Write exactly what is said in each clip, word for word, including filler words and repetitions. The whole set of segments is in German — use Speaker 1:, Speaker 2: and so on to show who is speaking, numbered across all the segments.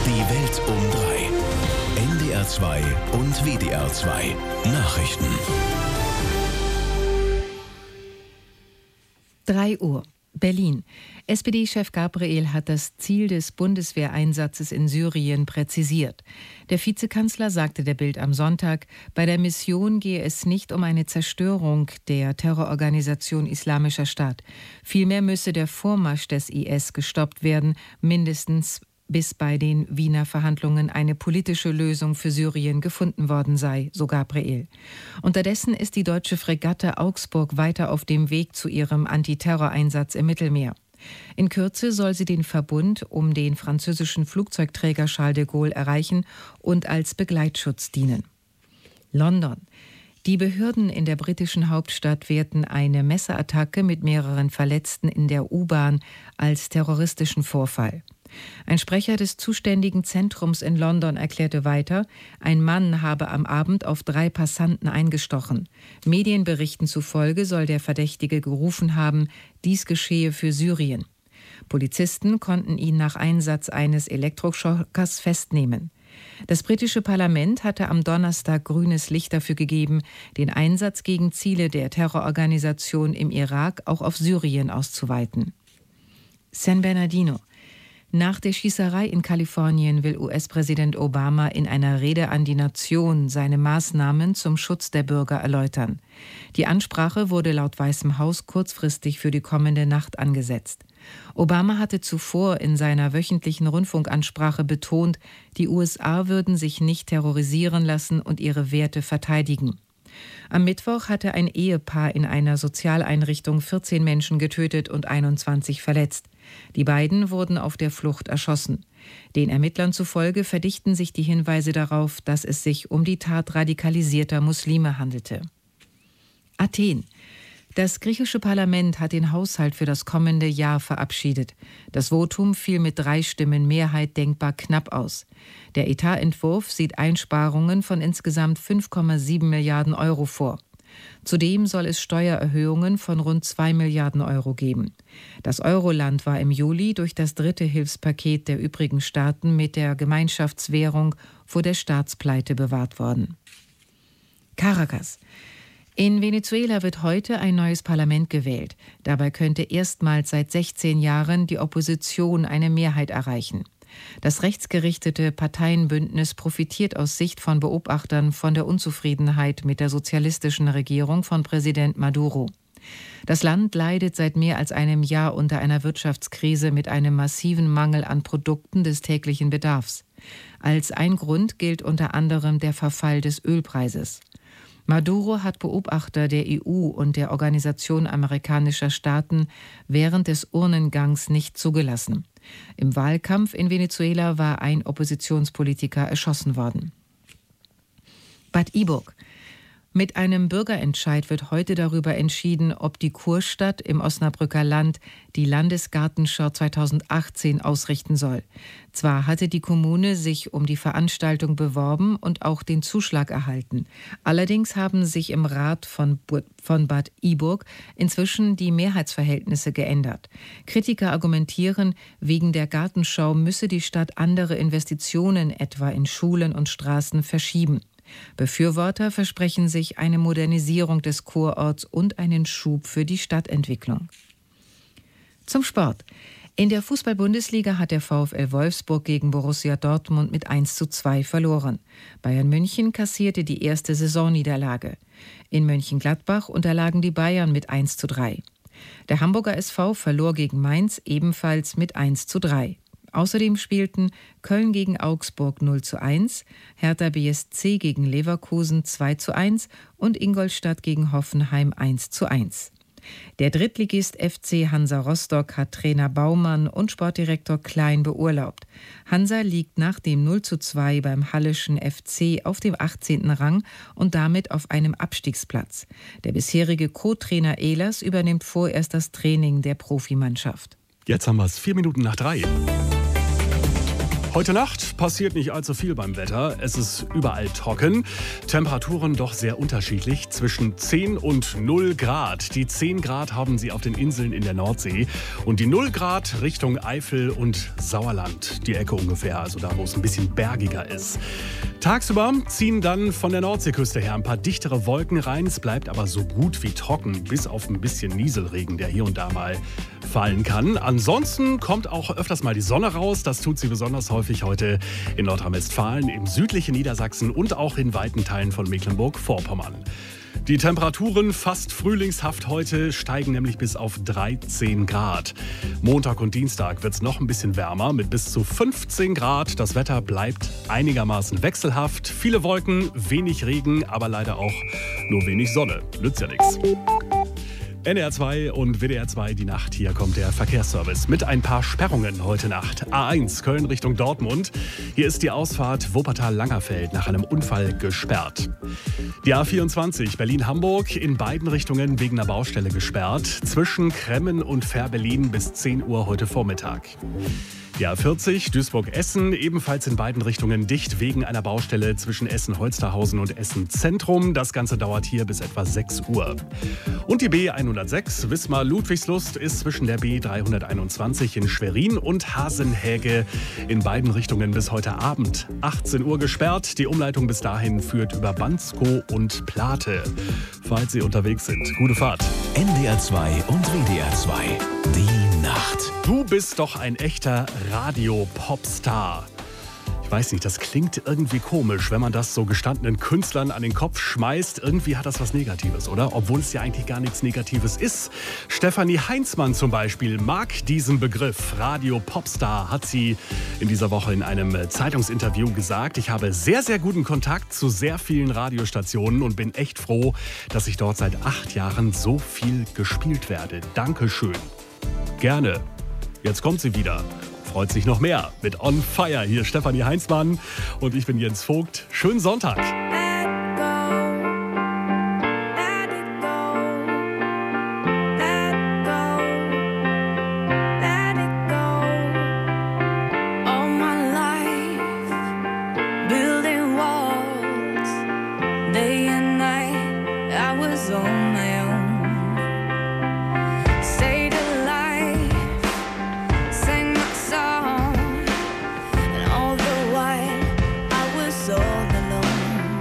Speaker 1: Die Welt um drei. N D R zwei und W D R zwei. Nachrichten.
Speaker 2: drei Uhr. Berlin. S P D-Chef Gabriel hat das Ziel des Bundeswehreinsatzes in Syrien präzisiert. Der Vizekanzler sagte der Bild am Sonntag, bei der Mission gehe es nicht um eine Zerstörung der Terrororganisation Islamischer Staat. Vielmehr müsse der Vormarsch des I S gestoppt werden, mindestens bis bei den Wiener Verhandlungen eine politische Lösung für Syrien gefunden worden sei, so Gabriel. Unterdessen ist die deutsche Fregatte Augsburg weiter auf dem Weg zu ihrem Antiterroreinsatz im Mittelmeer. In Kürze soll sie den Verbund um den französischen Flugzeugträger Charles de Gaulle erreichen und als Begleitschutz dienen. London. Die Behörden in der britischen Hauptstadt werten eine Messerattacke mit mehreren Verletzten in der U-Bahn als terroristischen Vorfall. Ein Sprecher des zuständigen Zentrums in London erklärte weiter, ein Mann habe am Abend auf drei Passanten eingestochen. Medienberichten zufolge soll der Verdächtige gerufen haben, dies geschehe für Syrien. Polizisten konnten ihn nach Einsatz eines Elektroschockers festnehmen. Das britische Parlament hatte am Donnerstag grünes Licht dafür gegeben, den Einsatz gegen Ziele der Terrororganisation im Irak auch auf Syrien auszuweiten. San Bernardino. Nach der Schießerei in Kalifornien will U S-Präsident Obama in einer Rede an die Nation seine Maßnahmen zum Schutz der Bürger erläutern. Die Ansprache wurde laut Weißem Haus kurzfristig für die kommende Nacht angesetzt. Obama hatte zuvor in seiner wöchentlichen Rundfunkansprache betont, die U S A würden sich nicht terrorisieren lassen und ihre Werte verteidigen. Am Mittwoch hatte ein Ehepaar in einer Sozialeinrichtung vierzehn Menschen getötet und einundzwanzig verletzt. Die beiden wurden auf der Flucht erschossen. Den Ermittlern zufolge verdichten sich die Hinweise darauf, dass es sich um die Tat radikalisierter Muslime handelte. Athen. Das griechische Parlament hat den Haushalt für das kommende Jahr verabschiedet. Das Votum fiel mit drei Stimmen Mehrheit denkbar knapp aus. Der Etatentwurf sieht Einsparungen von insgesamt fünf Komma sieben Milliarden Euro vor. Zudem soll es Steuererhöhungen von rund zwei Milliarden Euro geben. Das Euroland war im Juli durch das dritte Hilfspaket der übrigen Staaten mit der Gemeinschaftswährung vor der Staatspleite bewahrt worden. Caracas. In Venezuela wird heute ein neues Parlament gewählt. Dabei könnte erstmals seit sechzehn Jahren die Opposition eine Mehrheit erreichen. Das rechtsgerichtete Parteienbündnis profitiert aus Sicht von Beobachtern von der Unzufriedenheit mit der sozialistischen Regierung von Präsident Maduro. Das Land leidet seit mehr als einem Jahr unter einer Wirtschaftskrise mit einem massiven Mangel an Produkten des täglichen Bedarfs. Als ein Grund gilt unter anderem der Verfall des Ölpreises. Maduro hat Beobachter der E U und der Organisation amerikanischer Staaten während des Urnengangs nicht zugelassen. Im Wahlkampf in Venezuela war ein Oppositionspolitiker erschossen worden. Bad Iburg. Mit einem Bürgerentscheid wird heute darüber entschieden, ob die Kurstadt im Osnabrücker Land die Landesgartenschau zweitausendachtzehn ausrichten soll. Zwar hatte die Kommune sich um die Veranstaltung beworben und auch den Zuschlag erhalten. Allerdings haben sich im Rat von, von Bad Iburg inzwischen die Mehrheitsverhältnisse geändert. Kritiker argumentieren, wegen der Gartenschau müsse die Stadt andere Investitionen, etwa in Schulen und Straßen, verschieben. Befürworter versprechen sich eine Modernisierung des Kurorts und einen Schub für die Stadtentwicklung. Zum Sport. In der Fußball-Bundesliga hat der VfL Wolfsburg gegen Borussia Dortmund mit eins zu zwei verloren. Bayern München kassierte die erste Saisonniederlage. In Mönchengladbach unterlagen die Bayern mit eins zu drei. Der Hamburger S V verlor gegen Mainz ebenfalls mit eins zu drei. Außerdem spielten Köln gegen Augsburg null zu eins, Hertha B S C gegen Leverkusen zwei zu eins und Ingolstadt gegen Hoffenheim eins zu eins. Der Drittligist F C Hansa Rostock hat Trainer Baumann und Sportdirektor Klein beurlaubt. Hansa liegt nach dem null zu zwei beim Halleschen F C auf dem achtzehnten Rang und damit auf einem Abstiegsplatz. Der bisherige Co-Trainer Ehlers übernimmt vorerst das Training der Profimannschaft.
Speaker 3: Jetzt haben wir es vier Minuten nach drei. Heute Nacht passiert nicht allzu viel beim Wetter. Es ist überall trocken. Temperaturen doch sehr unterschiedlich, zwischen zehn und null Grad. Die zehn Grad haben sie auf den Inseln in der Nordsee und die null Grad Richtung Eifel und Sauerland. Die Ecke ungefähr, also da, wo es ein bisschen bergiger ist. Tagsüber ziehen dann von der Nordseeküste her ein paar dichtere Wolken rein. Es bleibt aber so gut wie trocken, bis auf ein bisschen Nieselregen, der hier und da mal fallen kann. Ansonsten kommt auch öfters mal die Sonne raus. Das tut sie besonders häufig heute in Nordrhein-Westfalen, im südlichen Niedersachsen und auch in weiten Teilen von Mecklenburg-Vorpommern. Die Temperaturen fast frühlingshaft heute, steigen nämlich bis auf dreizehn Grad. Montag und Dienstag wird es noch ein bisschen wärmer mit bis zu fünfzehn Grad. Das Wetter bleibt einigermaßen wechselhaft. Viele Wolken, wenig Regen, aber leider auch nur wenig Sonne. Nützt ja nichts. N D R zwei und W D R zwei, die Nacht. Hier kommt der Verkehrsservice mit ein paar Sperrungen heute Nacht. A eins, Köln Richtung Dortmund. Hier ist die Ausfahrt Wuppertal-Langerfeld nach einem Unfall gesperrt. Die A vierundzwanzig, Berlin-Hamburg, in beiden Richtungen wegen einer Baustelle gesperrt. Zwischen Kremmen und Fährberlin bis zehn Uhr heute Vormittag. Die A vierzig, Duisburg-Essen, ebenfalls in beiden Richtungen dicht wegen einer Baustelle zwischen Essen-Holsterhausen und Essen-Zentrum. Das Ganze dauert hier bis etwa sechs Uhr. Und die B hundertsechs, Wismar-Ludwigslust, ist zwischen der B dreihunderteinundzwanzig in Schwerin und Hasenhäge in beiden Richtungen bis heute Abend achtzehn Uhr gesperrt. Die Umleitung bis dahin führt über Bansko und Plate. Falls Sie unterwegs sind, gute Fahrt.
Speaker 1: N D R zwei und W D R zwei, die Nacht.
Speaker 3: Du bist doch ein echter Radio-Popstar. Ich weiß nicht, das klingt irgendwie komisch, wenn man das so gestandenen Künstlern an den Kopf schmeißt. Irgendwie hat das was Negatives, oder? Obwohl es ja eigentlich gar nichts Negatives ist. Stefanie Heinzmann zum Beispiel mag diesen Begriff. Radio-Popstar hat sie in dieser Woche in einem Zeitungsinterview gesagt. Ich habe sehr, sehr guten Kontakt zu sehr vielen Radiostationen und bin echt froh, dass ich dort seit acht Jahren so viel gespielt werde. Dankeschön. Gerne. Jetzt kommt sie wieder. Freut sich noch mehr mit On Fire. Hier Stefanie Heinzmann und ich bin Jens Vogt. Schönen Sonntag.
Speaker 4: All the while I was all alone.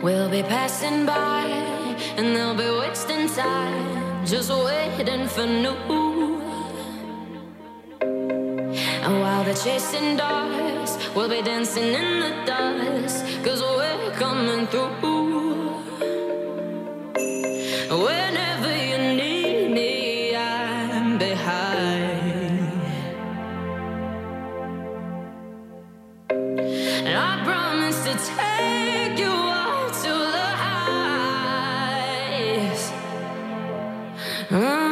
Speaker 4: We'll be passing by and they'll be wasting time, just waiting for new. And while they're chasing dogs, we'll be dancing in the dust, 'cause we're coming through. Whenever you need me, I'm behind. And I promise to take you out to the heights. Mm.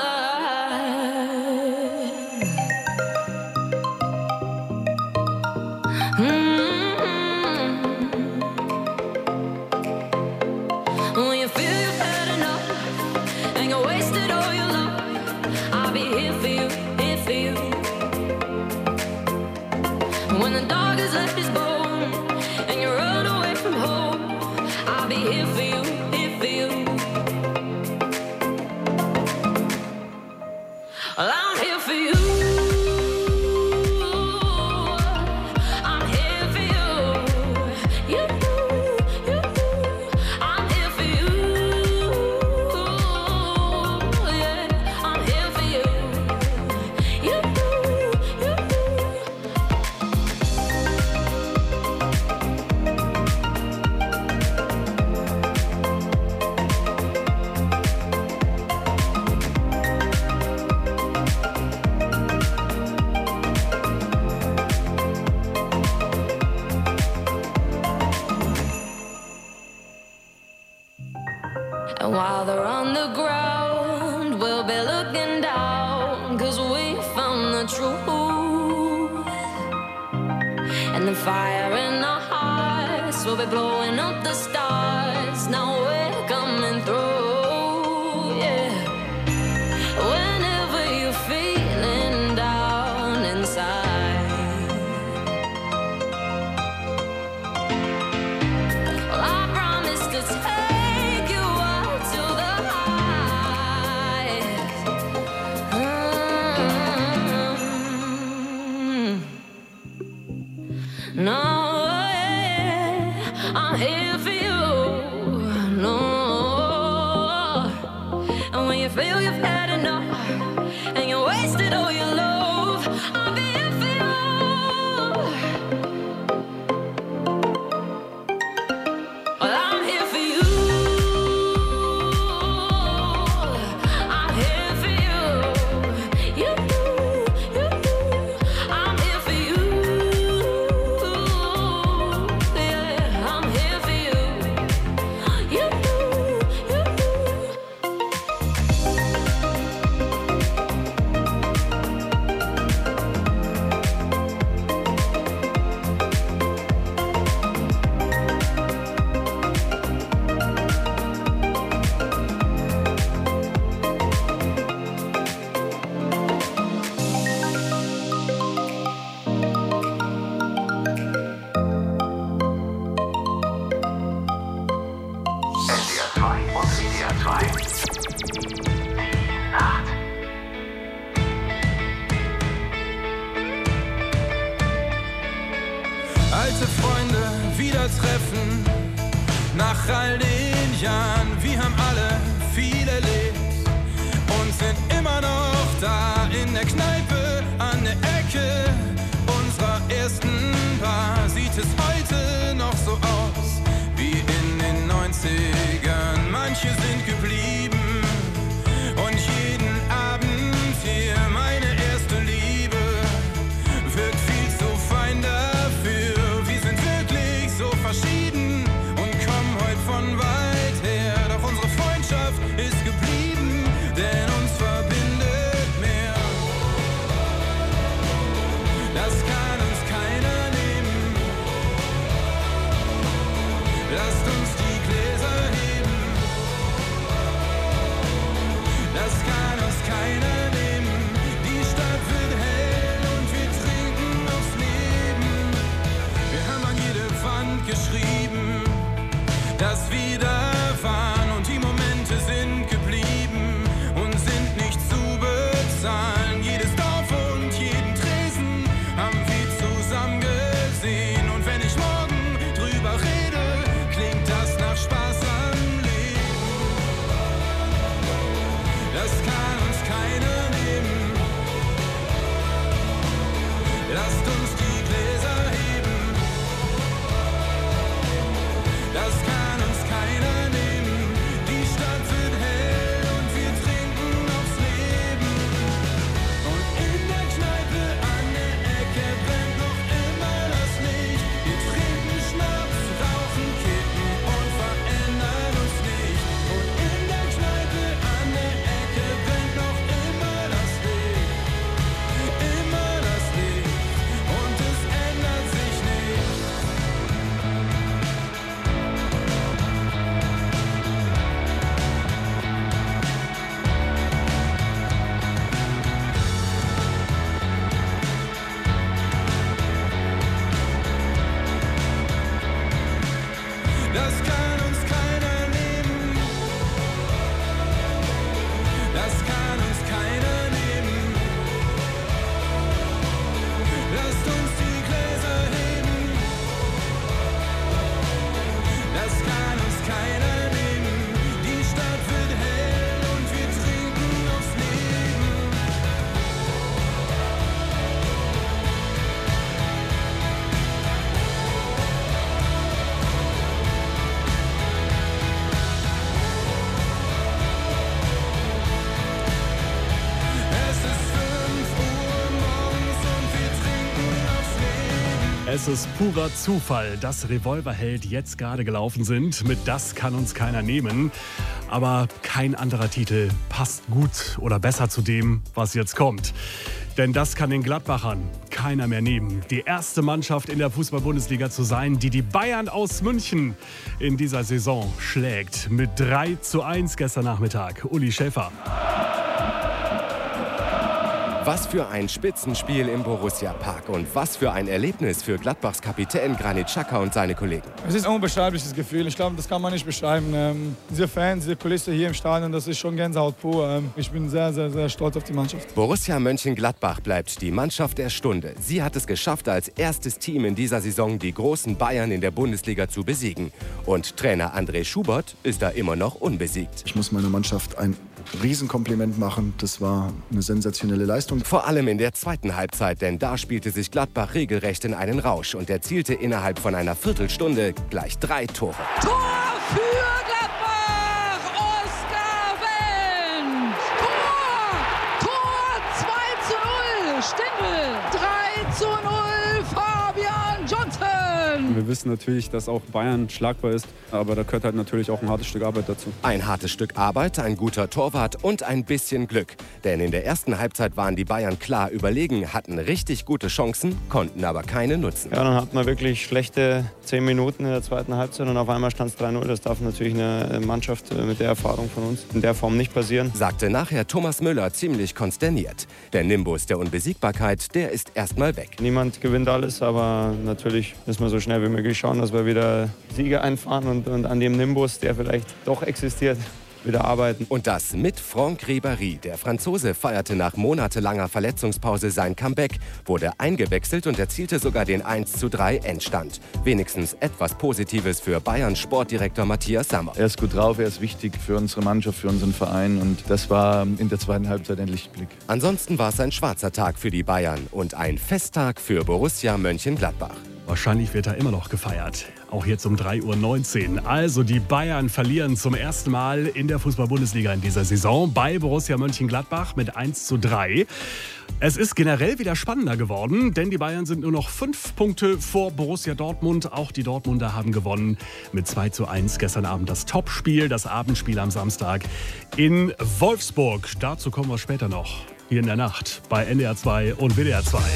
Speaker 4: And while they're on the ground, we'll be looking down, 'cause we found the truth. And the fire in our hearts will be blowing up the stars. Now we're coming through, yeah. Whenever you're feeling down inside, well, I promise to take you out to the heights. Mm-hmm. No, yeah, I'm here for you. No, and when you feel you've had enough and you wasted all your love, I'll be here for you. Well, I'm here for you. I'm here for you. You, you, I'm here for you. Yeah, I'm here for you. You, you.
Speaker 5: N D R zwei und W D R zwei. Die Nacht.
Speaker 6: Alte Freunde wieder treffen, nach all den Jahren. Wir haben alle viel erlebt und sind immer noch da in der Kneipe an der Ecke unserer ersten Bar. Sieht es heute noch so aus wie in den neunzigern. Manche sind geblieben und jeden Abend hier meine erste Liebe wirkt viel zu fein dafür. Wir sind wirklich so verschieden und kommen heute von weit her. Doch unsere Freundschaft ist geblieben, denn uns verbindet mehr. Das kann uns keiner nehmen. Lasst uns die Gläser heben. Das kann uns keiner nehmen. Die Stadt wird hell und wir trinken aufs Leben. Wir haben an jede Wand geschrieben, dass wir da waren, und die Momente sind geblieben und sind nicht zu bezahlen. Jedes Dorf und jeden Tresen haben wir zusammen gesehen, und wenn ich morgen drüber rede, klingt das nach
Speaker 3: Es ist purer Zufall, dass Revolverheld jetzt gerade gelaufen sind. Mit Das kann uns keiner nehmen. Aber kein anderer Titel passt gut oder besser zu dem, was jetzt kommt. Denn das kann den Gladbachern keiner mehr nehmen. Die erste Mannschaft in der Fußball-Bundesliga zu sein, die die Bayern aus München in dieser Saison schlägt. Mit drei zu eins gestern Nachmittag. Uli Schäfer.
Speaker 7: Was für ein Spitzenspiel im Borussia-Park und was für ein Erlebnis für Gladbachs Kapitän Granit Xhaka und seine Kollegen.
Speaker 8: Es ist ein unbeschreibliches Gefühl. Ich glaube, das kann man nicht beschreiben. Ähm, diese Fans, diese Kulisse hier im Stadion, das ist schon Gänsehaut pur. Ähm, ich bin sehr, sehr, sehr stolz auf die Mannschaft.
Speaker 7: Borussia Mönchengladbach bleibt die Mannschaft der Stunde. Sie hat es geschafft, als erstes Team in dieser Saison die großen Bayern in der Bundesliga zu besiegen. Und Trainer André Schubert ist da immer noch unbesiegt.
Speaker 9: Ich muss meiner Mannschaft ein Riesenkompliment machen. Das war eine sensationelle Leistung.
Speaker 7: Vor allem in der zweiten Halbzeit, denn da spielte sich Gladbach regelrecht in einen Rausch und erzielte innerhalb von einer Viertelstunde gleich drei Tore.
Speaker 10: Tor für Gladbach! Oskar Wendt! Tor! Tor zwei zu null! Stindl! drei zu null! Fabian Johnson!
Speaker 11: Wir wissen natürlich, dass auch Bayern schlagbar ist, aber da gehört halt natürlich auch ein hartes Stück Arbeit dazu.
Speaker 7: Ein hartes Stück Arbeit, ein guter Torwart und ein bisschen Glück. Denn in der ersten Halbzeit waren die Bayern klar überlegen, hatten richtig gute Chancen, konnten aber keine nutzen.
Speaker 12: Ja, dann hat man wirklich schlechte zehn Minuten in der zweiten Halbzeit und auf einmal stand es drei null. Das darf natürlich eine Mannschaft mit der Erfahrung von uns in der Form nicht passieren.
Speaker 7: Sagte nachher Thomas Müller ziemlich konsterniert. Der Nimbus der Unbesiegbarkeit, der ist erstmal weg.
Speaker 12: Niemand gewinnt alles, aber natürlich müssen wir so schnell wie möglich schauen, dass wir wieder Siege einfahren und, und an dem Nimbus, der vielleicht doch existiert, wieder arbeiten.
Speaker 7: Und das mit Franck Ribéry. Der Franzose feierte nach monatelanger Verletzungspause sein Comeback, wurde eingewechselt und erzielte sogar den eins zu drei Endstand. Wenigstens etwas Positives für Bayerns Sportdirektor Matthias Sammer.
Speaker 9: Er ist gut drauf, er ist wichtig für unsere Mannschaft, für unseren Verein und das war in der zweiten Halbzeit ein Lichtblick.
Speaker 7: Ansonsten war es ein schwarzer Tag für die Bayern und ein Festtag für Borussia Mönchengladbach.
Speaker 3: Wahrscheinlich wird er immer noch gefeiert. Auch jetzt um drei Uhr neunzehn. Also die Bayern verlieren zum ersten Mal in der Fußball-Bundesliga in dieser Saison bei Borussia Mönchengladbach mit eins zu drei. Es ist generell wieder spannender geworden, denn die Bayern sind nur noch fünf Punkte vor Borussia Dortmund. Auch die Dortmunder haben gewonnen mit zwei zu eins. Gestern Abend das Topspiel, das Abendspiel am Samstag in Wolfsburg. Dazu kommen wir später noch. Hier in der Nacht bei N D R zwei und W D R zwei.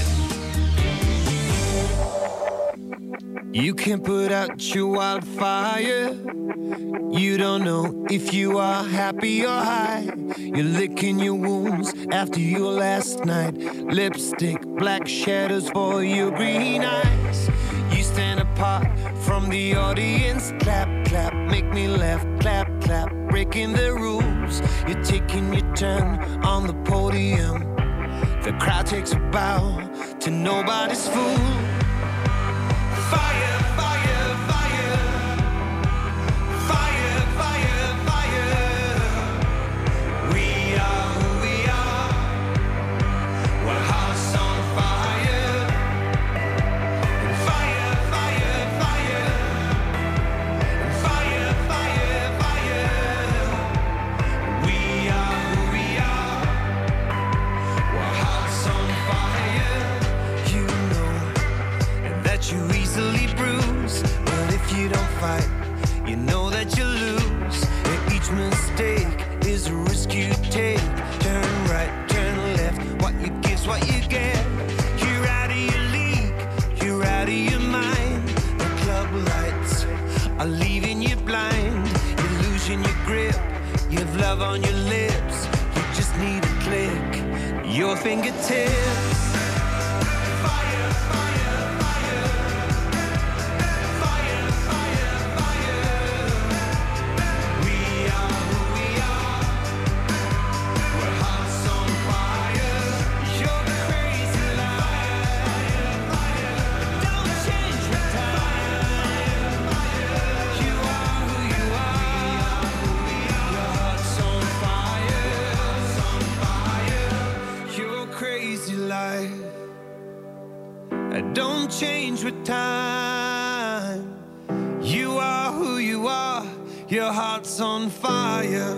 Speaker 13: You can put out your wildfire. You don't know if you are happy or high. You're licking your wounds after your last night. Lipstick, black shadows for your green eyes. You stand apart from the audience. Clap, clap, make me laugh. Clap, clap, breaking the rules. You're taking your turn on the podium. The crowd takes a bow to nobody's fool. Fire, fire, fire. Fire, fire, fire. We are who we are. We're hearts on fire. Fire, fire, fire. Fire, fire, fire. We are who we are. We're hearts on fire. You know that you easily bruise, but if you don't fight, you know that you lose. And each mistake is a risk you take. Turn right, turn left, what you give's what you get. You're out of your league, you're out of your mind. The club lights are leaving you blind. You're losing your grip, you have love on your lips. You just need a click, your fingertips. Don't change with time. You are who you are. Your heart's on fire.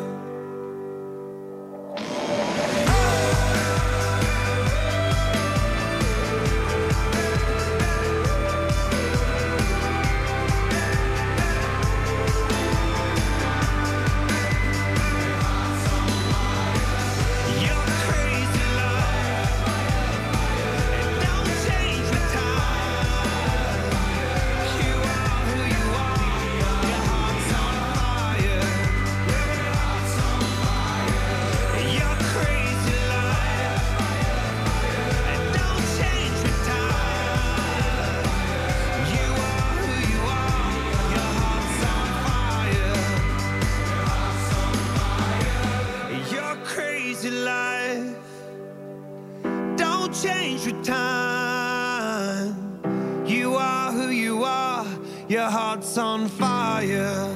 Speaker 13: your heart's on fire.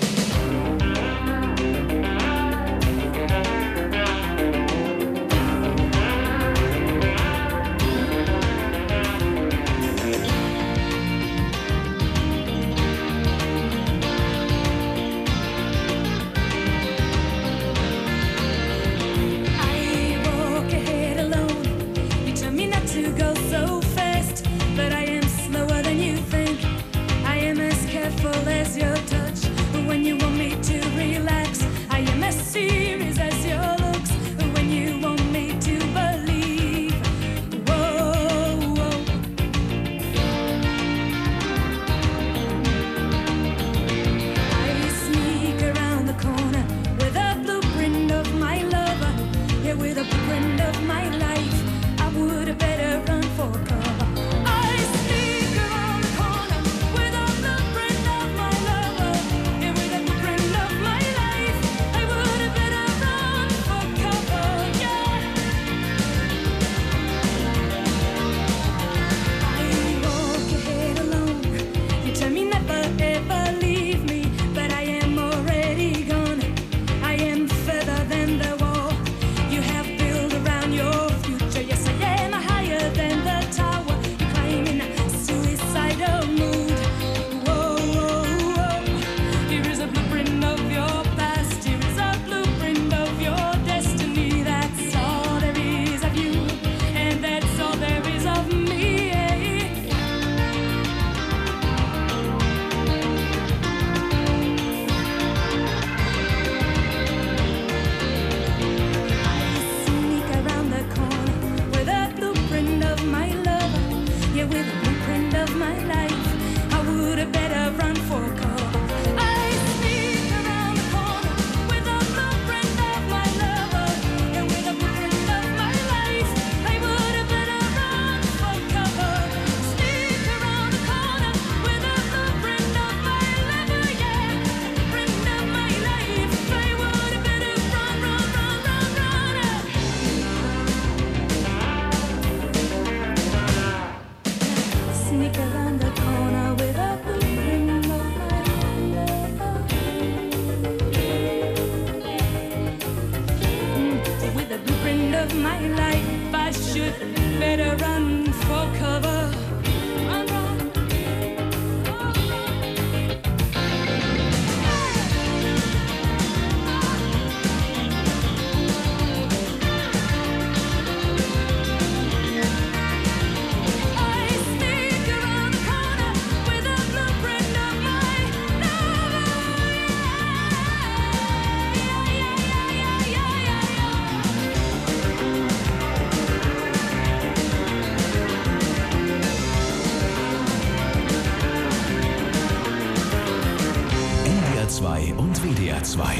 Speaker 1: zwei und W D R zwei.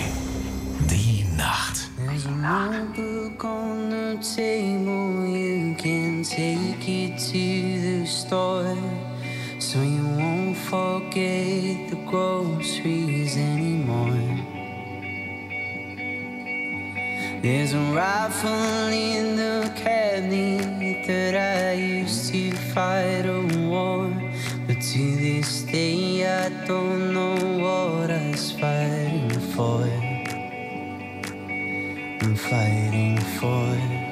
Speaker 1: Die Nacht.
Speaker 14: There's a notebook on the table, you can take it to the store, so you won't forget the groceries anymore. There's a rifle in the cabinet that I used to fight a war, but to this day I don't know what I was fighting for. I'm fighting for.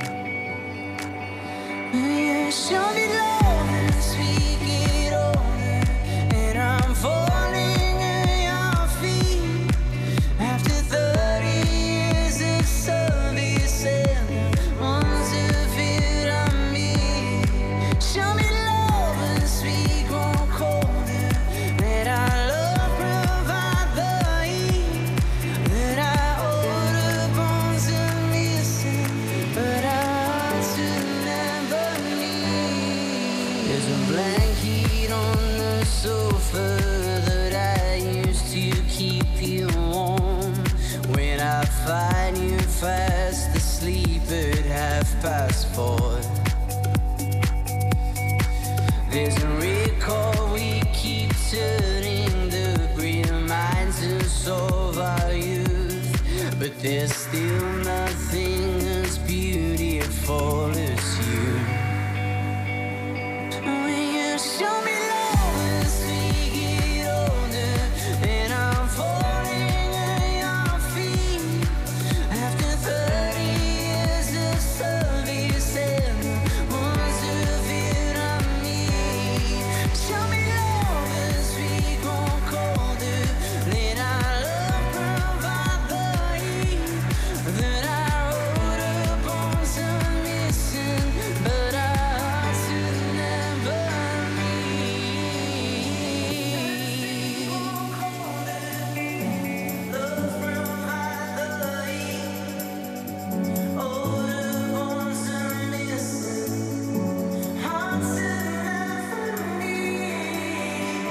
Speaker 14: You show me love and speak it over, and I'm falling at your feet. After thirty years of service and months of it on me, show me love and speak one colder, that I love provide the heat, that I owe the bones of missing, but I ought to never need. There's a blanket on the sofa that I used to keep you warm. When I find you fast asleep at half past four. There's a record we keep turning, the reminders of our youth, but there's still nothing as beautiful as you. When you show me love and speak it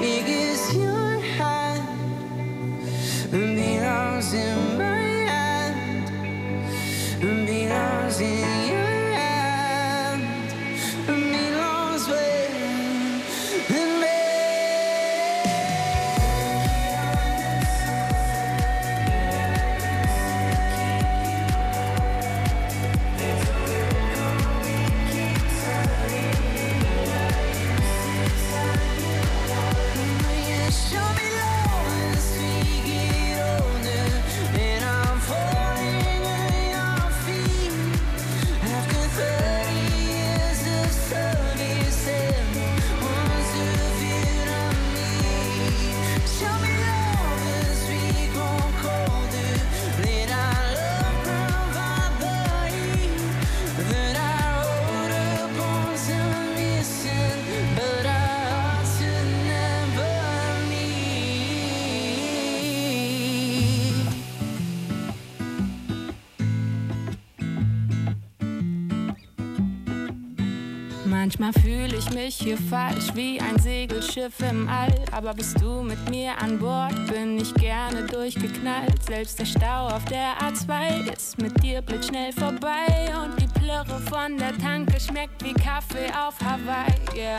Speaker 14: because your hand belongs in my hand, belongs in your hand, belongs with me. Show me love and speak it older, and I'm falling at your feet. After thirty years of service, everyone's reviewed on me. Show me love and speak more colder, let our love ground vibrate, that our older bones are missing, but our hearts will never meet.
Speaker 15: Manchmal fühle ich mich hier falsch wie ein Segelschiff im All. Aber bist du mit mir an Bord, bin ich gerne durchgeknallt. Selbst der Stau auf der A zwei ist mit dir blitzschnell vorbei. Und die Plörre von der Tanke schmeckt wie Kaffee auf Hawaii, yeah.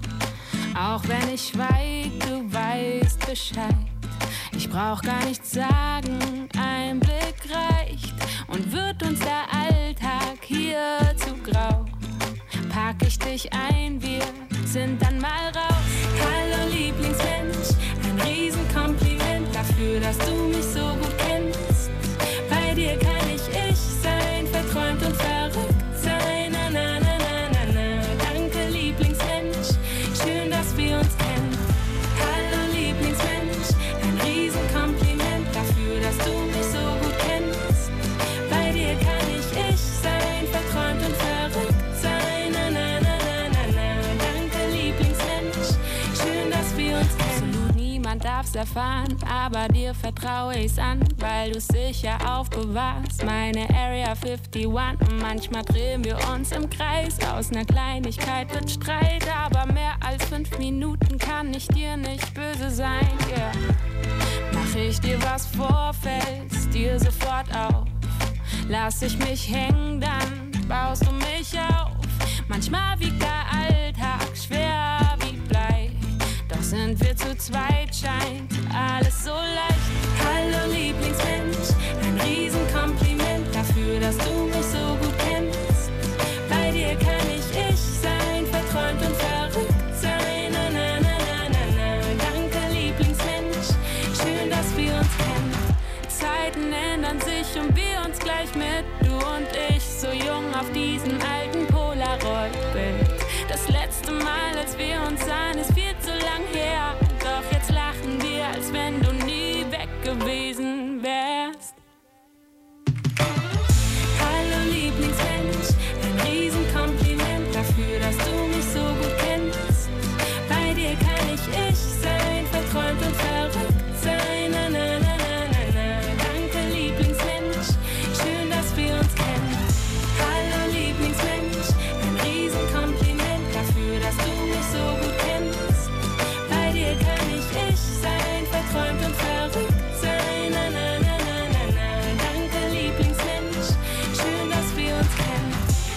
Speaker 15: Auch wenn ich schweig, du weißt Bescheid. Ich brauch gar nichts sagen, ein Blick reicht. Und wird uns der Alltag hier zu grau, pack ich dich ein, wir sind dann mal raus. Hallo Lieblingsmensch, ein Riesenkompliment dafür, dass du mich so gut kennst. Bei dir kann ich ich sein, verträumt und verrückt sein. Na, na, na, na, na, na. Danke Lieblingsmensch, schön, dass wir uns kennen. Hallo Lieblingsmensch, ein Riesenkompliment dafür, dass du mich so gut kennst. Bei dir kann ich ich sein, verträumt und verrückt sein. Na, na, na, na, na, na. Danke Lieblingsmensch, schön, dass wir uns kennen. Absolut niemand darf's erfahren, aber dir vertraue ich's an, weil du's sicher aufbewahrst. Meine Area einundfünfzig, und manchmal drehen wir uns im Kreis. Aus ner Kleinigkeit wird Streit, aber mehr als fünf Minuten kann ich dir nicht böse sein, yeah. Mach ich dir was vor, fällst dir sofort auf. Lass ich mich hängen, dann baust du mich auf. Manchmal wiegt der Alltag schwer wie Blei, doch sind wir zu zweit, scheint alles so leicht. Hallo Lieblingsmensch, ein Riesenkompliment dafür, dass du mich so gut kennst. Bei dir kann ich ich sein, verträumt und verrückt sein. Na, na, na, na, na, na. Danke Lieblingsmensch, schön, dass wir uns kennen. Zeiten ändern sich und wir uns gleich mit, du und ich, so jung auf diesem alten Polaroid-Bild. Das letzte Mal, als wir uns sahen, ist viel zu lang her. Doch jetzt lachen wir, als wenn du nie weg gewesen wärst. Hallo Lieblingsmensch, ein Riesenkompliment dafür, dass du mich so gut kennst. Bei dir kann ich ich sein, verträumt und verrückt sein. Na, na, na, na, na, na. Danke Lieblingsmensch, schön, dass wir uns kennen. Hallo Lieblingsmensch, ein Riesenkompliment dafür, dass du mich so gut kennst. Bei dir kann ich ich sein, verträumt und verrückt sein. Na, na, na, na, na, na. Danke Lieblingsmensch, schön, dass wir uns kennen.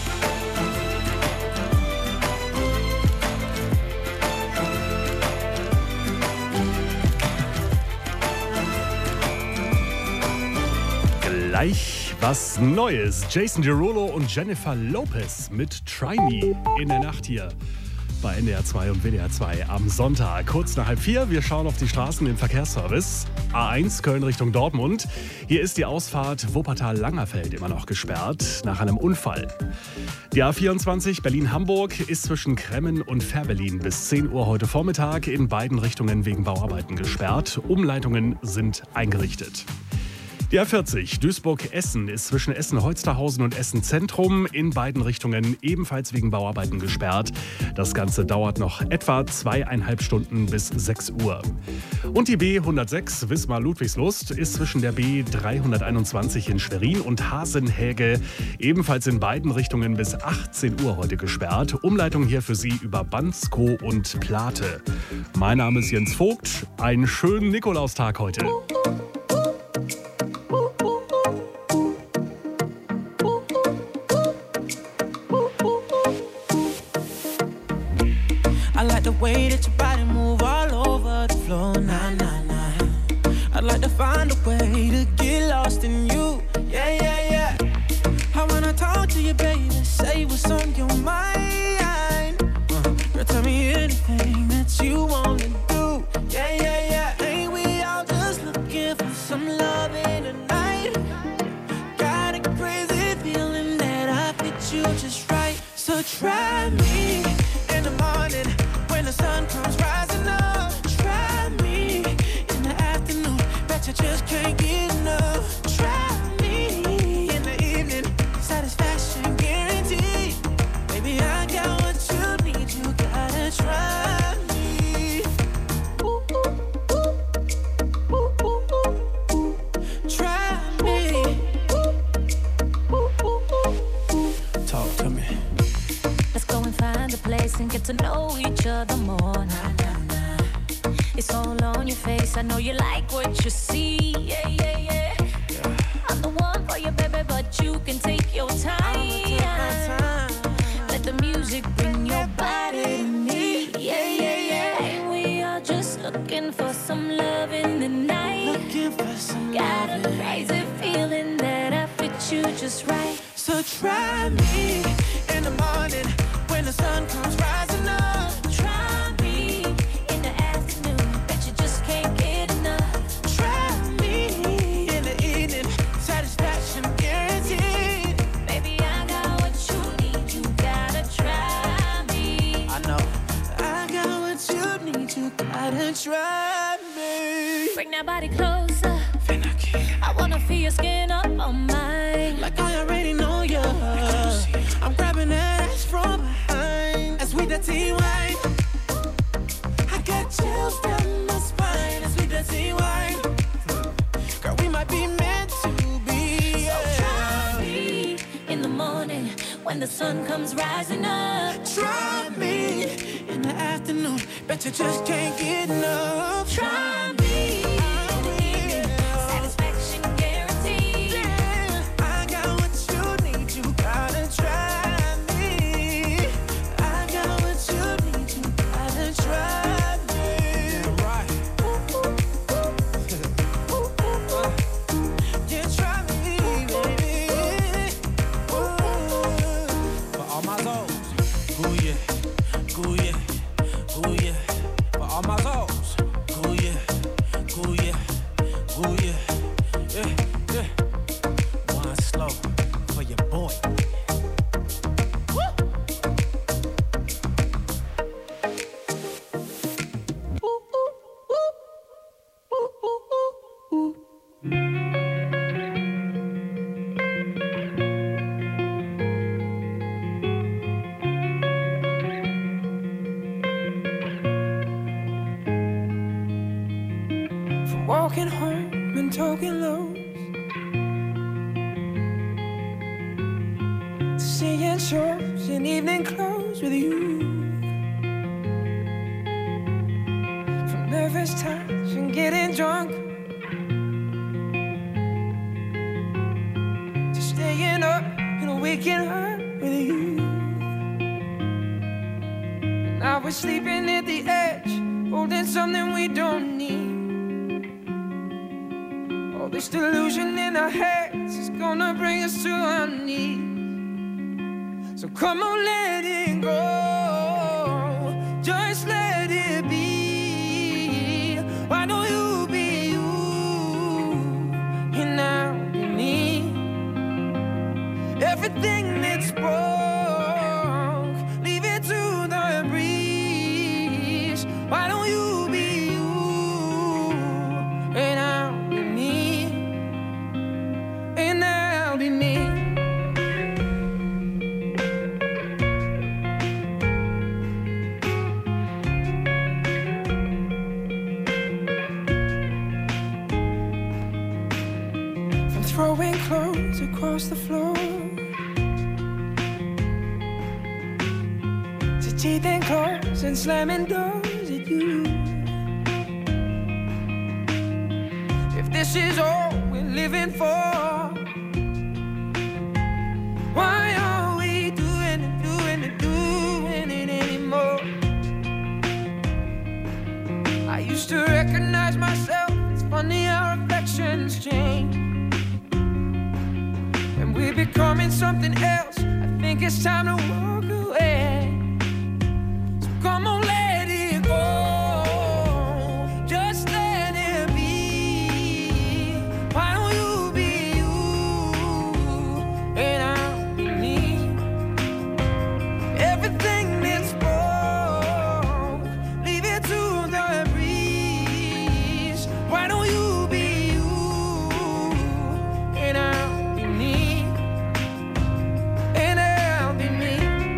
Speaker 3: Gleich was Neues. Jason Derulo und Jennifer Lopez mit Try Me in der Nacht hier bei N D R zwei und W D R zwei am Sonntag. Kurz nach halb vier, wir schauen auf die Straßen, den Verkehrsservice. A eins Köln Richtung Dortmund. Hier ist die Ausfahrt Wuppertal-Langerfeld immer noch gesperrt nach einem Unfall. Die A vierundzwanzig Berlin-Hamburg ist zwischen Kremmen und Fährberlin bis zehn Uhr heute Vormittag in beiden Richtungen wegen Bauarbeiten gesperrt. Umleitungen sind eingerichtet. Die A vierzig Duisburg-Essen ist zwischen Essen-Holsterhausen und Essen-Zentrum in beiden Richtungen ebenfalls wegen Bauarbeiten gesperrt. Das Ganze dauert noch etwa zweieinhalb Stunden bis sechs Uhr. Und die B hundertsechs Wismar-Ludwigslust ist zwischen der B dreihunderteinundzwanzig in Schwerin und Hasenhäge ebenfalls in beiden Richtungen bis achtzehn Uhr heute gesperrt. Umleitung hier für Sie über Bansko und Plate. Mein Name ist Jens Vogt. Einen schönen Nikolaustag heute.
Speaker 16: I like the way that your body move all over the floor, nah, nah, nah. I'd like to find a way to get lost in you, yeah, yeah, yeah. I wanna talk to you, baby, say what's on your mind. Uh, girl, tell me anything that you wanna do, yeah, yeah, yeah. Ain't we all just looking for some love in the night? Got a crazy feeling that I fit you just right. So try me in the morning when the sun comes rising up. Try me in the afternoon, bet you just can't get enough. Try me in the evening, satisfaction guaranteed. Baby, I got what you need, you gotta try me. Ooh, ooh, ooh. Ooh, ooh, ooh. Try me. Ooh, ooh, ooh, ooh. Talk to me.
Speaker 4: Let's go and find a place and get to know each other more. Nah, nah, nah. It's all on your face. I know you like what you see. Yeah, yeah, yeah. I'm the one for you, baby, but you can take your time. Let the music bring your body to me. Yeah, yeah, yeah. Ain't we all just looking for some love in the night?
Speaker 16: Looking for some
Speaker 4: Got a
Speaker 16: loving.
Speaker 4: crazy feeling that I fit you just right.
Speaker 16: So try me in the morning when the sun comes rising up.
Speaker 4: Try me in the afternoon, bet you just can't get enough.
Speaker 16: Try me in the evening, satisfaction guaranteed.
Speaker 4: Baby, I got what you need, you gotta try me.
Speaker 16: I know. I got what you need, you gotta try me.
Speaker 4: Bring that body closer. I wanna feel your skin up on mine.
Speaker 16: Like I already know you. I'm grabbing that ass from behind. As sweet that tea wine. I got chills down my spine. As sweet that tea wine. Girl, we might be meant to be.
Speaker 4: So try me in the morning when the sun comes rising up.
Speaker 16: Try me in the afternoon. Bet you just can't get enough.
Speaker 4: Try me. Satisfaction guaranteed.
Speaker 16: I got what you need, you gotta try me. I got what you need, you gotta try me. Right. Yeah, try me, baby. For all my zones, ooh yeah, ooh yeah, ooh yeah. For all my zones, ooh yeah, ooh yeah, ooh yeah, yeah, yeah. One slow for your boy. From walking home and talking lows, to seeing shows in evening clothes with you. From nervous touch and getting drunk, to staying up and waking up with you. Now we're sleeping at the edge, holding something we don't need. All this delusion in our heads is gonna bring us to our knees. So come on, let it go, just let it be. Why don't you be you, and I'll be me. Everything that's broke, leave it to the breeze. Why don't you be you, and I'll be me, and I'll be me. From throwing clothes across the floor, to teeth and claws and slamming doors, is it you? If this is all we're living for, why are we doing it, doing it, doing it anymore? I used to recognize myself. It's funny how reflections change. And we're becoming something else. I think it's time to walk away. So come on, let it go. Just let it be. Why don't you be you and I'll be me? Everything that's wrong, leave it to the breeze. Why don't you be you and I'll be me? And I'll be me.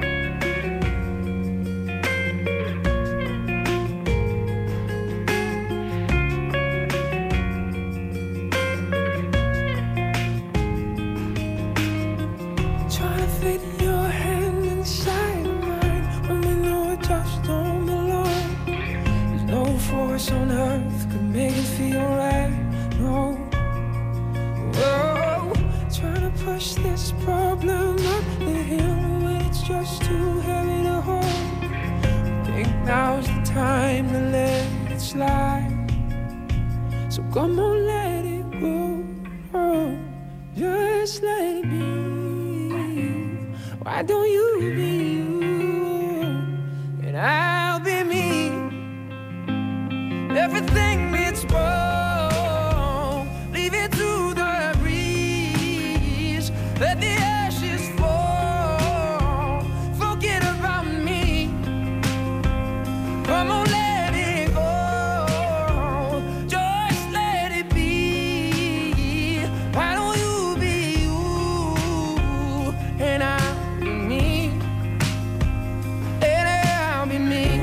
Speaker 16: Trying to fit your hand inside of mine when we know it just don't belong. There's no force on earth could make it feel right. No. Whoa. Trying to push this problem up the hill when it's just too heavy to hold. Think now's the time to let it slide. So come on, let it go. Oh, just let it be. Why don't you be you and I'll be me? Everything that's wrong, leave it to the breeze. Let the ashes fall. Forget about me. Come on, let it go. Just let it be. Why don't you be you and I'll be me? And I'll be me.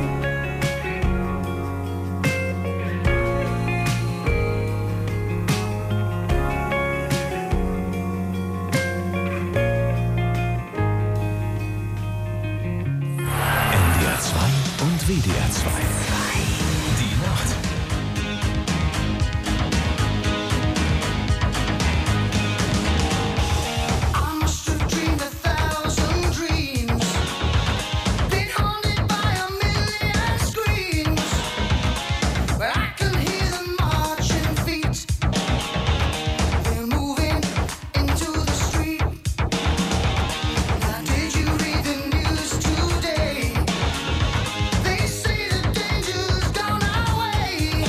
Speaker 1: N D R zwei und W D R zwei. Die Nacht.
Speaker 14: I must have dreamed a thousand dreams, been haunted by a million screams, but I can hear them marching feet. They're moving into the street. Now, did you read the news today? They say the danger's gone our way.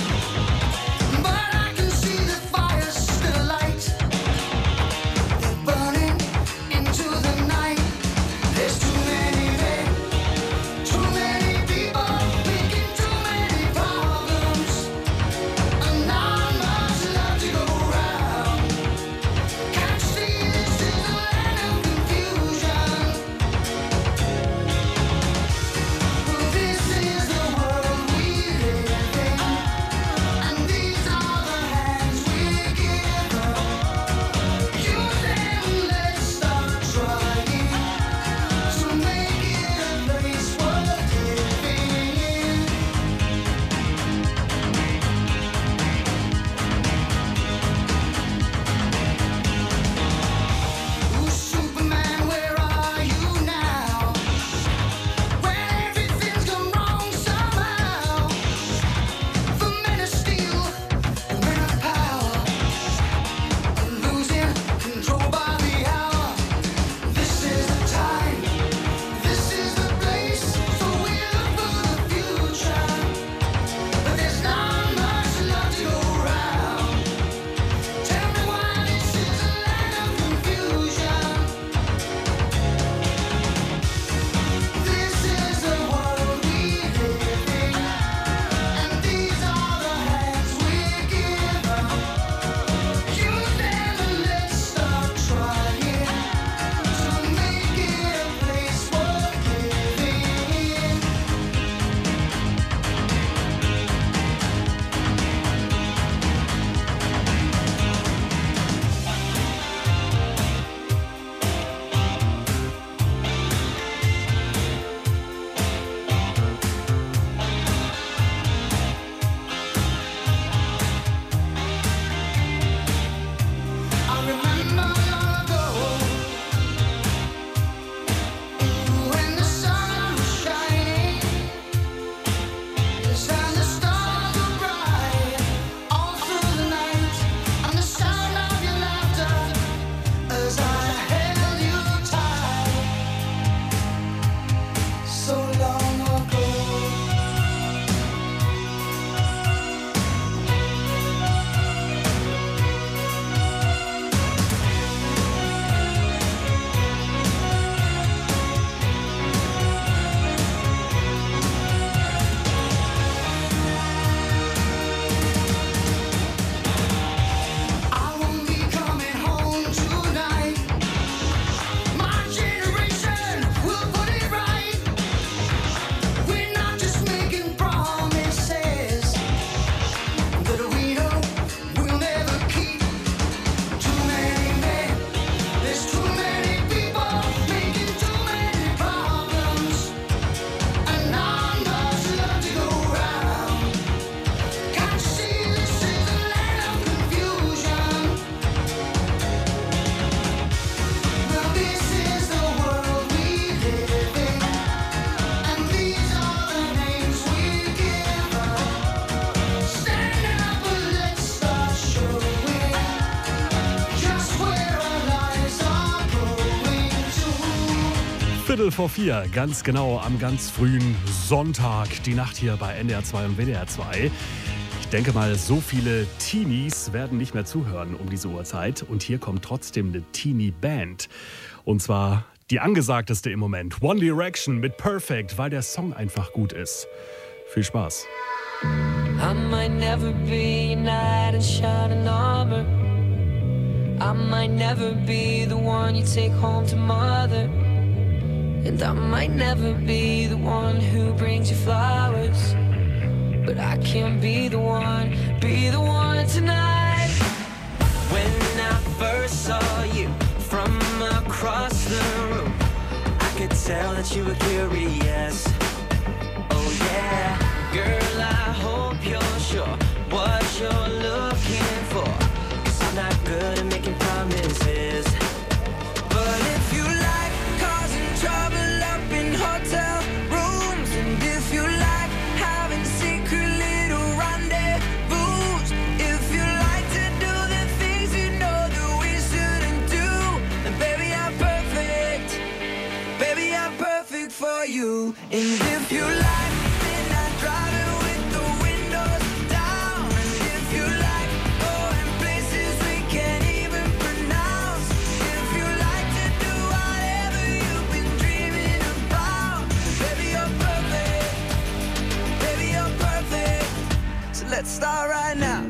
Speaker 3: Viertel vor vier, ganz genau am ganz frühen Sonntag. Die Nacht hier bei N D R zwei und W D R zwei. Ich denke mal, so viele Teenies werden nicht mehr zuhören um diese Uhrzeit. Und hier kommt trotzdem eine Teenie-Band. Und zwar die angesagteste im Moment. One Direction mit Perfect, weil der Song einfach gut ist. Viel Spaß.
Speaker 4: I might never be a knight in shining armor. I might never be the one you take home to mother. And I might never be the one who brings you flowers. But I can be the one, be the one tonight.
Speaker 16: When I first saw you from across the room, I could tell that you were curious. Oh yeah, girl, I hope you're sure what you're looking for. 'Cause I'm not good at making promises. But if you like causing trouble up in hotel rooms, and if you like having secret little rendezvous, if you like to do the things you know that we shouldn't do, then baby, I'm perfect. Baby, I'm perfect for you. And if you like midnight driving with the windows down, and if you like going places we can't even pronounce, if you like to do whatever you've been dreaming about, baby, you're perfect. Baby, you're perfect. So let's start right now.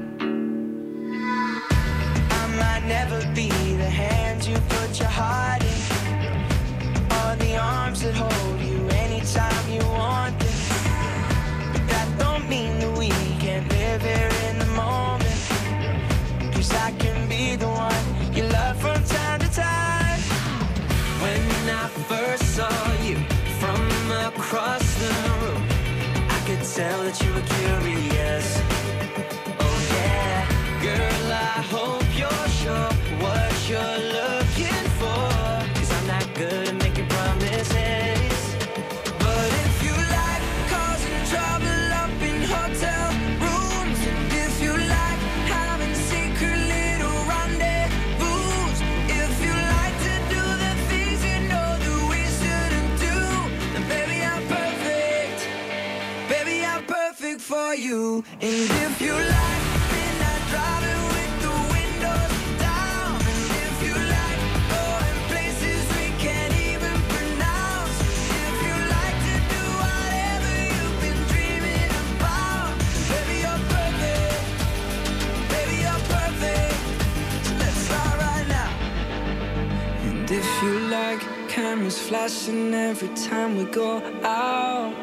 Speaker 16: I might never be the hand you put your heart in, or the arms that hold you anytime you want them. But that don't mean that we can't live here in the moment. 'Cause I can be the one you love from time to time. When I first saw you from across the room, I could tell that you were curious. Oh yeah, girl, I hope you're sure what you're looking for. 'Cause I'm not good at making promises. But if you like causing trouble up in hotel rooms, and if you like having secret little rendezvous, if you like to do the things you know that we shouldn't do, then baby, I'm perfect. Baby, I'm perfect for you. And if you like midnight driving with the windows down, and if you like going places we can't even pronounce, if you like to do whatever you've been dreaming about, baby, you're perfect. Baby, you're perfect. So let's start right now. And if you like cameras flashing every time we go out,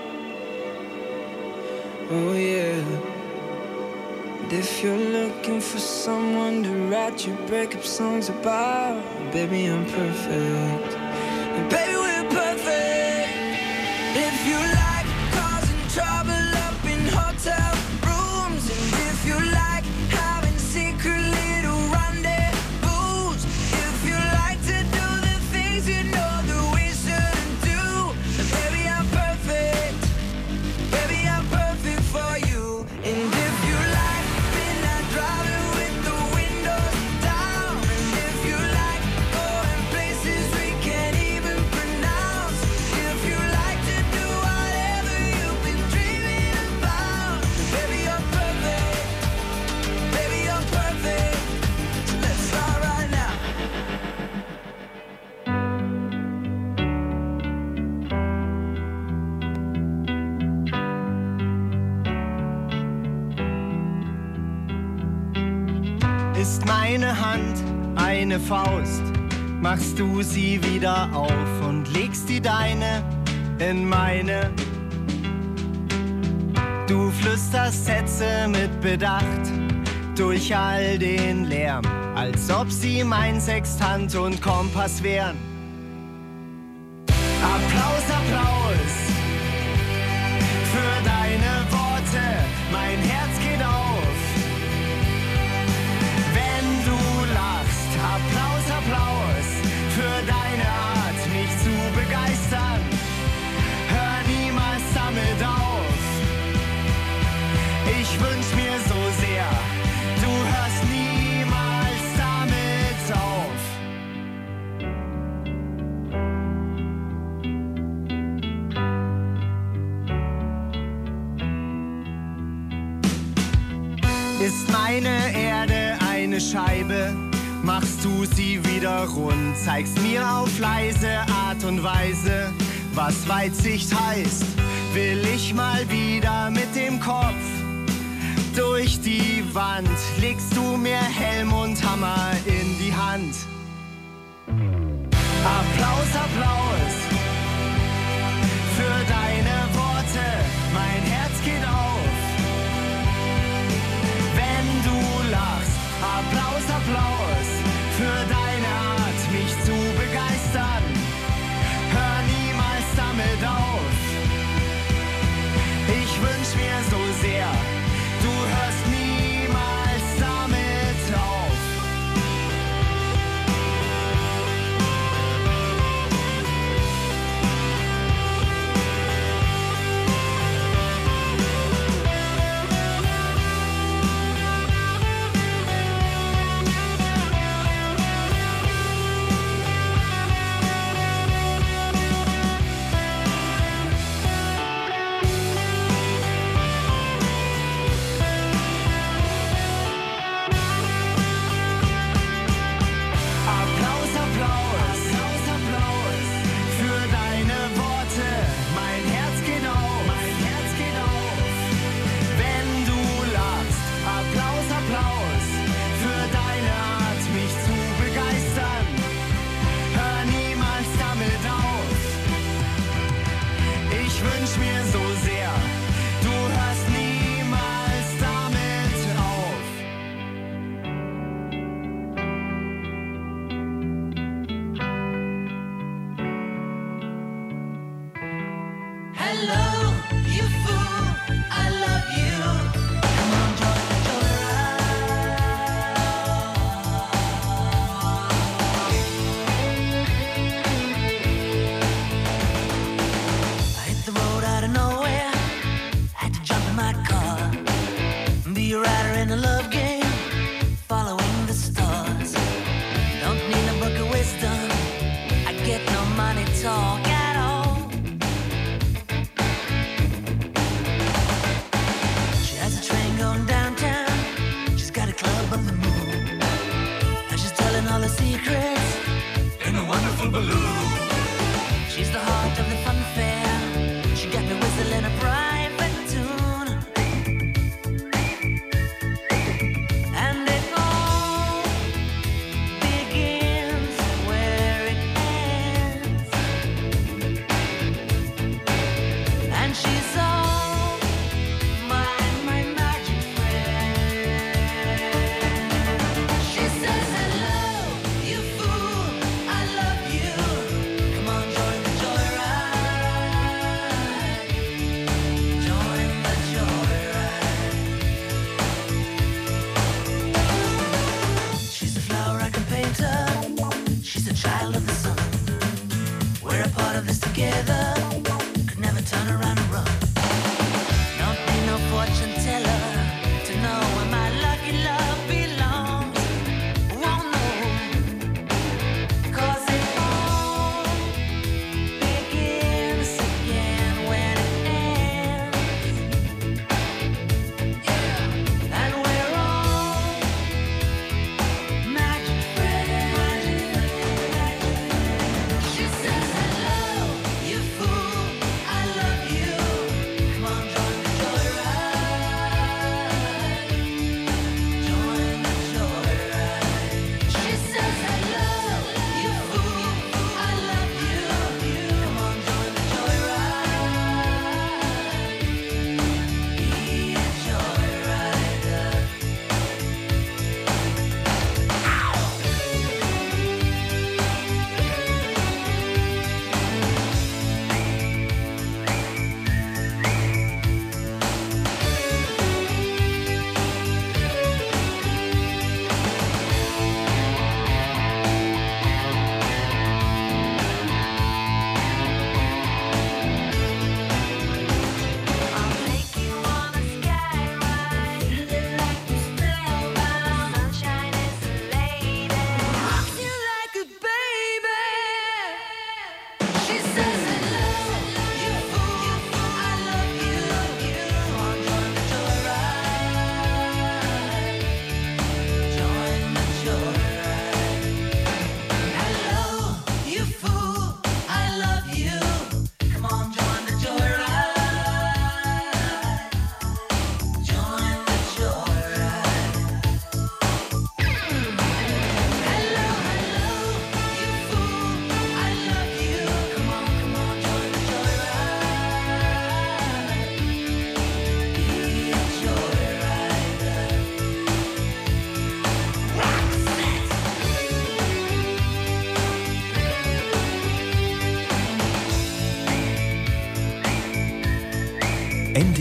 Speaker 16: oh yeah. And if you're looking for someone to write your breakup songs about, baby, I'm perfect. And baby, we're perfect. If you like causing trouble up in hotel rooms, and if you like having secret little rendezvous, if you like to do the things you know that we shouldn't do, then baby, I'm perfect. Baby, I'm perfect for you. And if you like midnight driving with the windows down, and if you like going places we can't even pronounce, if you like to do whatever you've been dreaming about, baby, you're perfect. Baby, you're perfect. So let's start right now.
Speaker 17: Ist meine Hand eine Faust, machst du sie wieder auf und legst die deine in meine. Du flüsterst Sätze mit Bedacht durch all den Lärm, als ob sie mein Sextant und Kompass wären. Applaus, Applaus für deine Worte, mein Herz geht auf. Wenn du lachst, Applaus, Applaus für deine Art, mich zu begeistern. Hör niemals damit auf. Ich wünsch mir so sehr, du hörst niemals damit auf. Ist meine Erde eine Scheibe, machst du sie wieder rund, zeigst mir auf leise Art und Weise, was Weitsicht heißt. Will ich mal wieder mit dem Kopf durch die Wand, legst du mir Helm und Hammer in die Hand. Applaus, Applaus für deine Worte, mein Herz geht auf. Wenn du lachst, Applaus, Applaus für deine Art, mich zu begeistern. Hör niemals damit auf. Ich wünsch mir so sehr, du hörst niemals damit auf.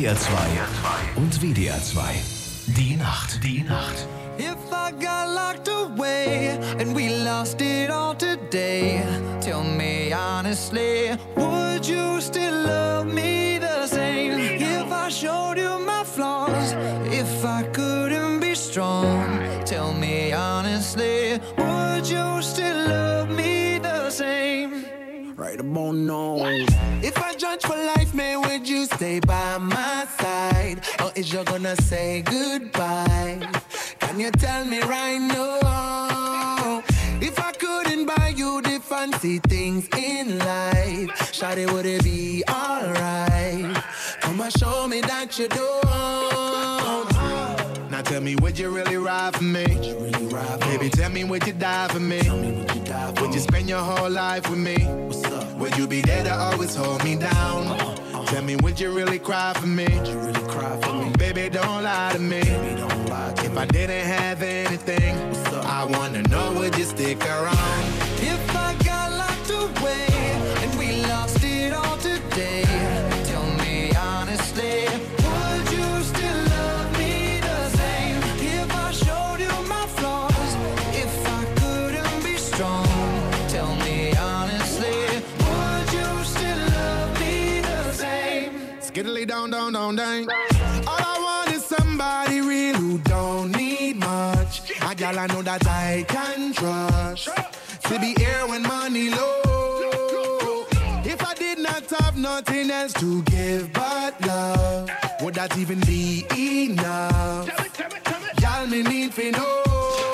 Speaker 1: D R zwei und W D R zwei. Die Nacht, die Nacht.
Speaker 16: If I got locked away and we lost it all today, tell me honestly, would you still love me the same? If I showed you my flaws, if I couldn't be strong, tell me honestly, would you still love me the same? Right about now. If I judge for life, man, would you stay by my side? Or is you gonna say goodbye? Can you tell me right now? If I couldn't buy you the fancy things in life, shawty, would it be alright? Come and show me that you don't. Now tell me, would you really ride for me? Really ride for Baby, tell me, would you die for me? Tell me, would you die for would me? You spend your whole life with me? What's up? Would you be there to always hold me down? Uh-huh, uh-huh. Tell me, would you really cry for me? Would you really cry for me? Baby, don't lie to me. Baby, don't lie to if me. I didn't have anything, I wanna know, would you stick around? If I got locked away and we lost it all today, tell me honestly, would you still love me the same? If I showed you my flaws, if I couldn't be strong, tell me honestly, would you still love me the same? Skiddly down, down, down, down. All I want is somebody real who don't need much. A gal I know that I can trust. To be here when money low. If I did not have nothing else to give but love, would that even be enough? Y'all me need to know.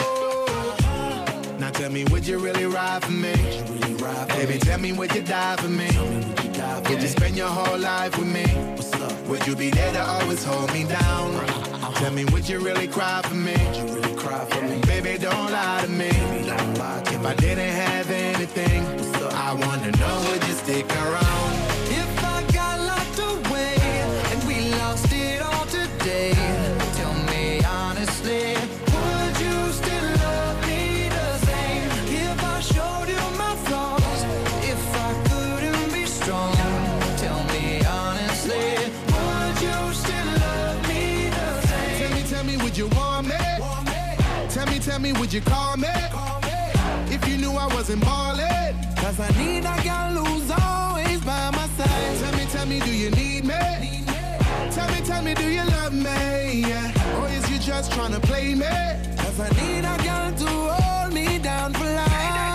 Speaker 16: Now tell me, would you really ride for me? Really ride for Baby, me? Tell me, would you die for me? Would you, die for would you spend your whole life with me? What's up? Would you be there to always hold me down? Uh-huh. Tell me, would you really cry for me? Would you really cry for me? Baby, don't lie to me. Don't lie to if me. I didn't have anything, I wanna know, would you stick around? If I got locked away and we lost it all today, tell me honestly, would you still love me the same? If I showed you my flaws, if I couldn't be strong, tell me honestly, would you still love me the same? Tell me, tell me, would you want me? Want me? Tell me, tell me, would you call me? Call me. If you knew I wasn't ballin', cause I need a girl who's always by my side. Tell me, tell me, do you need me? Need me? Tell me, tell me, do you love me? Yeah. Or is you just tryna play me? Cause I need a girl to hold me down for life.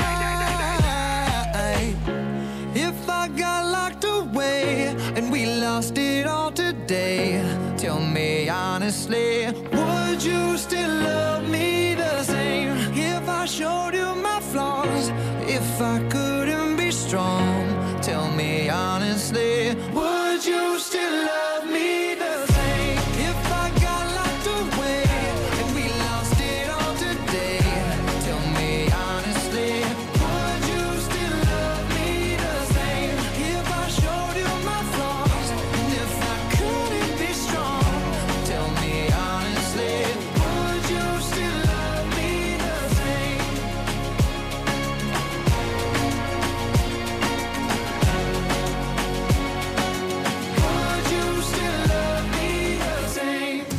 Speaker 16: If I got locked away and we lost it all today, tell me honestly, would you still love me the same? If I showed you my flaws, if I couldn't be strong, tell me honestly,